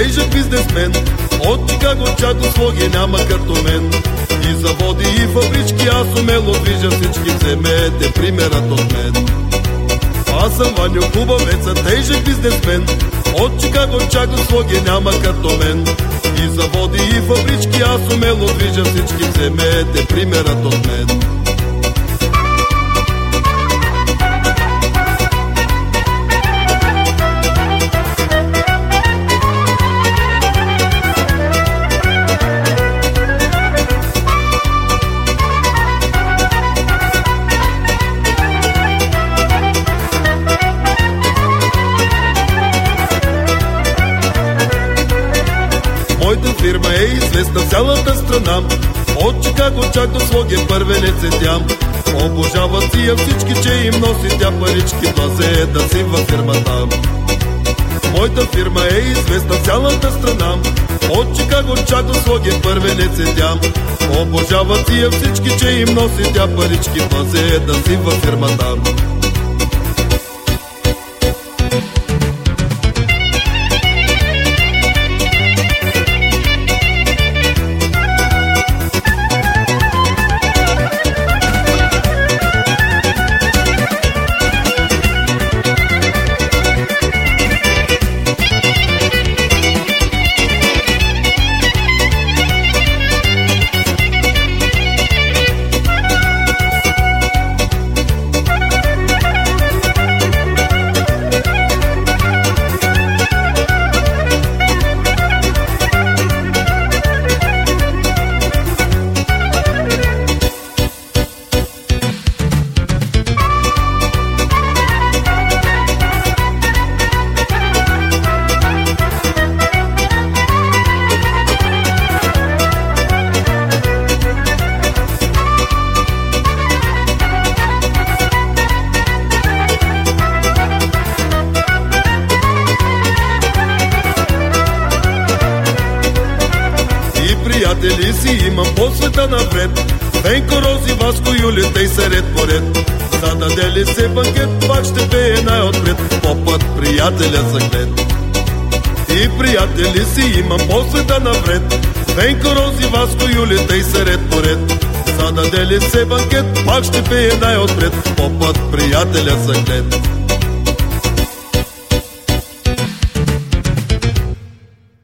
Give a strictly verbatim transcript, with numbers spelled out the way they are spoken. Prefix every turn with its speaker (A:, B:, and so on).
A: тежък бизнесмен. От Чикаго чак до Своге няма като мен. И заводи и фабрички аз умело движа, всички вземете примерът от мен. Аз съм Ваньо Хубавеца, тежък бизнесмен. От Чикаго чак до Своге няма като мен. И заводи и фабрички аз умело движа, всички вземете примерът от мен. Моята фирма е известна в цялата страна. От Чикаго чак до Своге първенец е тя. Обожават си я всички, че им носи тя парички, влазе да си във фирмата. Моята фирма е известна в цялата страна. От Чикаго чак до Своге първенец е тя. Обожават си я всички, че им носи тя парички, влазе да си във фирмата. Приятели си имам по света навред. Венко, Рози, Васко, Юли, тъй са ред по ред. Зададе ли се банкет, пак ще пее най-отпред. Попът приятеля заглед. И приятели си имам по света навред. Венко, Рози, Васко, Юли, тъй са ред по ред. Зададе ли се банкет, пак ще пее най-отпред. Попът приятеля заглед.